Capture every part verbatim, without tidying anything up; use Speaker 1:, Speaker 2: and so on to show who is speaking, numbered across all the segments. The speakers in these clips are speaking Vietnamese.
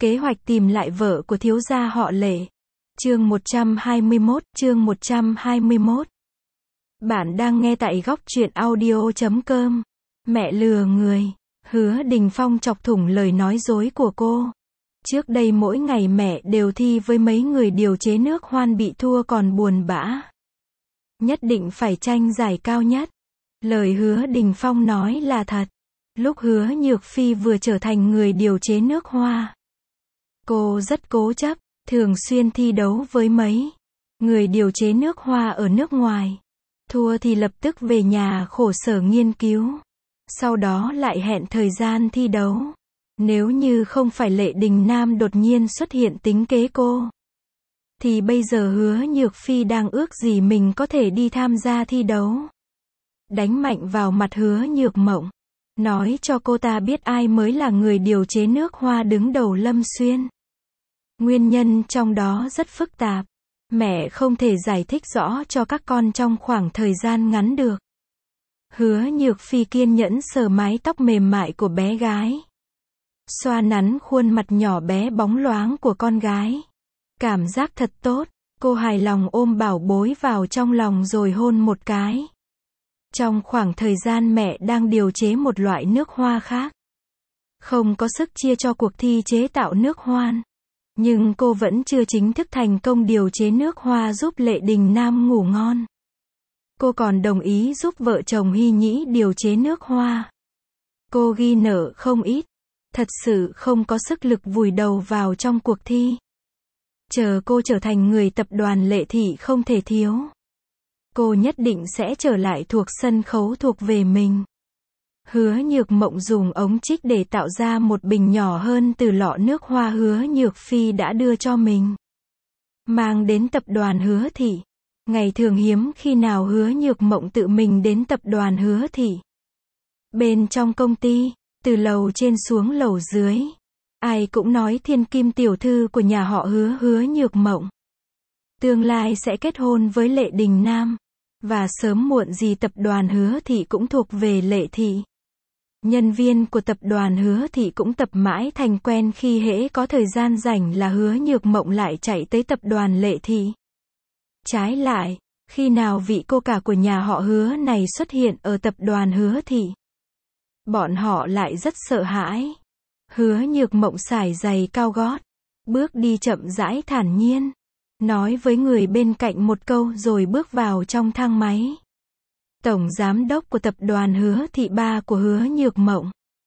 Speaker 1: Kế hoạch tìm lại vợ của thiếu gia họ Lệ. Chương một trăm hai mươi mốt, chương một trăm hai mươi mốt. Bạn đang nghe tại góc truyện audio chấm com. Mẹ lừa người. Hứa Đình Phong chọc thủng lời nói dối của cô. Trước đây mỗi ngày mẹ đều thi với mấy người điều chế nước hoan bị thua còn buồn bã. Nhất định phải tranh giải cao nhất. Lời Hứa Đình Phong nói là thật. Lúc Hứa Nhược Phi vừa trở thành người điều chế nước hoa, cô rất cố chấp, thường xuyên thi đấu với mấy người điều chế nước hoa ở nước ngoài. Thua thì lập tức về nhà khổ sở nghiên cứu. Sau đó lại hẹn thời gian thi đấu. Nếu như không phải Lệ Đình Nam đột nhiên xuất hiện tính kế cô, thì bây giờ Hứa Nhược Phi đang ước gì mình có thể đi tham gia thi đấu. Đánh mạnh vào mặt Hứa Nhược Mộng. Nói cho cô ta biết ai mới là người điều chế nước hoa đứng đầu Lâm Xuyên. Nguyên nhân trong đó rất phức tạp. Mẹ không thể giải thích rõ cho các con trong khoảng thời gian ngắn được. Hứa Nhược Phi kiên nhẫn sờ mái tóc mềm mại của bé gái. Xoa nắn khuôn mặt nhỏ bé bóng loáng của con gái. Cảm giác thật tốt. Cô hài lòng ôm bảo bối vào trong lòng rồi hôn một cái. Trong khoảng thời gian mẹ đang điều chế một loại nước hoa khác, không có sức chia cho cuộc thi chế tạo nước hoan, nhưng cô vẫn chưa chính thức thành công điều chế nước hoa giúp Lệ Đình Nam ngủ ngon. Cô còn đồng ý giúp vợ chồng Hy Nhĩ điều chế nước hoa. Cô ghi nợ không ít, thật sự không có sức lực vùi đầu vào trong cuộc thi. Chờ cô trở thành người tập đoàn Lệ Thị không thể thiếu, cô nhất định sẽ trở lại thuộc sân khấu thuộc về mình. Hứa Nhược Mộng dùng ống trích để tạo ra một bình nhỏ hơn từ lọ nước hoa Hứa Nhược Phi đã đưa cho mình. Mang đến tập đoàn Hứa Thị. Ngày thường hiếm khi nào Hứa Nhược Mộng tự mình đến tập đoàn Hứa Thị. Bên trong công ty, từ lầu trên xuống lầu dưới, ai cũng nói thiên kim tiểu thư của nhà họ Hứa Hứa Nhược Mộng tương lai sẽ kết hôn với Lệ Đình Nam. Và sớm muộn gì tập đoàn Hứa Thị cũng thuộc về Lệ Thị. Nhân viên của tập đoàn Hứa Thị cũng tập mãi thành quen, khi hễ có thời gian rảnh là Hứa Nhược Mộng lại chạy tới tập đoàn Lệ Thị. Trái lại, khi nào vị cô cả của nhà họ Hứa này xuất hiện ở tập đoàn Hứa Thị, bọn họ lại rất sợ hãi. Hứa Nhược Mộng sải giày cao gót, bước đi chậm rãi thản nhiên, nói với người bên cạnh một câu rồi bước vào trong thang máy. Tổng giám đốc của tập đoàn Hứa Thị, ba của Hứa Nhược Mộng.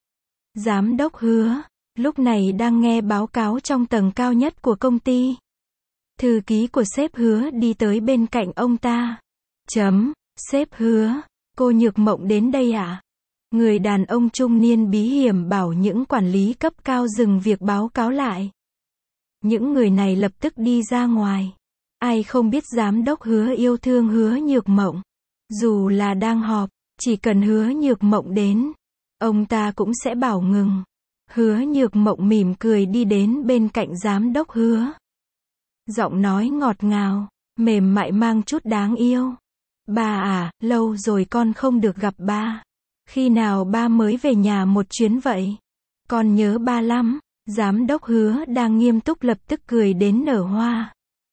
Speaker 1: Giám đốc Hứa, lúc này đang nghe báo cáo trong tầng cao nhất của công ty. Thư ký của sếp Hứa đi tới bên cạnh ông ta. Chấm, sếp Hứa, cô Nhược Mộng đến đây ạ? Người đàn ông trung niên bí hiểm bảo những quản lý cấp cao dừng việc báo cáo lại. Những người này lập tức đi ra ngoài. Ai không biết giám đốc Hứa yêu thương Hứa Nhược Mộng. Dù là đang họp, chỉ cần Hứa Nhược Mộng đến, ông ta cũng sẽ bảo ngừng. Hứa Nhược Mộng mỉm cười đi đến bên cạnh giám đốc Hứa. Giọng nói ngọt ngào, mềm mại mang chút đáng yêu. Ba à, lâu rồi con không được gặp ba. Khi nào ba mới về nhà một chuyến vậy? Con nhớ ba lắm. Giám đốc Hứa đang nghiêm túc lập tức cười đến nở hoa.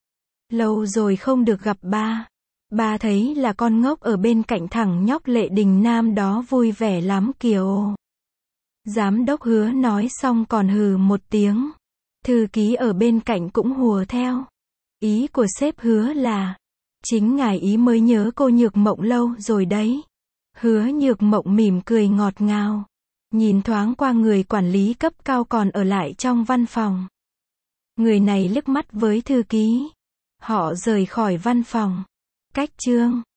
Speaker 1: Lâu rồi không được gặp ba. Ba thấy là con ngốc ở bên cạnh thằng nhóc Lệ Đình Nam đó vui vẻ lắm kìa. Giám đốc Hứa nói xong còn hừ một tiếng. Thư ký ở bên cạnh cũng hùa theo. Ý của sếp Hứa là, chính ngài ý mới nhớ cô Nhược Mộng lâu rồi đấy. Hứa Nhược Mộng mỉm cười ngọt ngào, nhìn thoáng qua người quản lý cấp cao còn ở lại trong văn phòng. Người này liếc mắt với thư ký. Họ rời khỏi văn phòng. Cách chương